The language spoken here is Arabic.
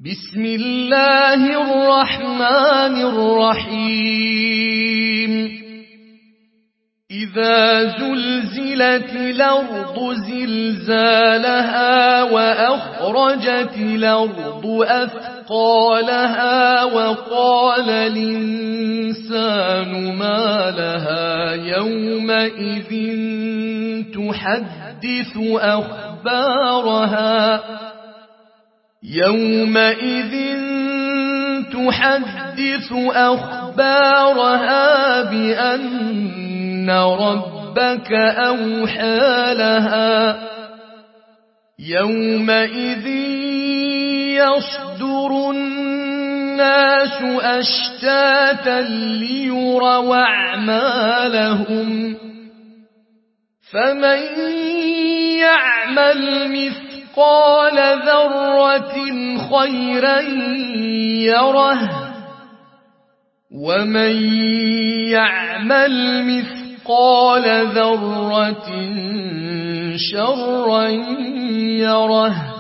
بسم الله الرحمن الرحيم إذا زلزلت الأرض زلزالها وأخرجت الأرض أثقالها وقال الإنسان ما لها يومئذ تحدث أخبارها بأن ربك أوحى لها يومئذ يصدر الناس أشتاتا ليروا أعمالهم فمن يعمل مثقال ذرة خيرا يره ومن يعمل مثقال ذرة شرا يره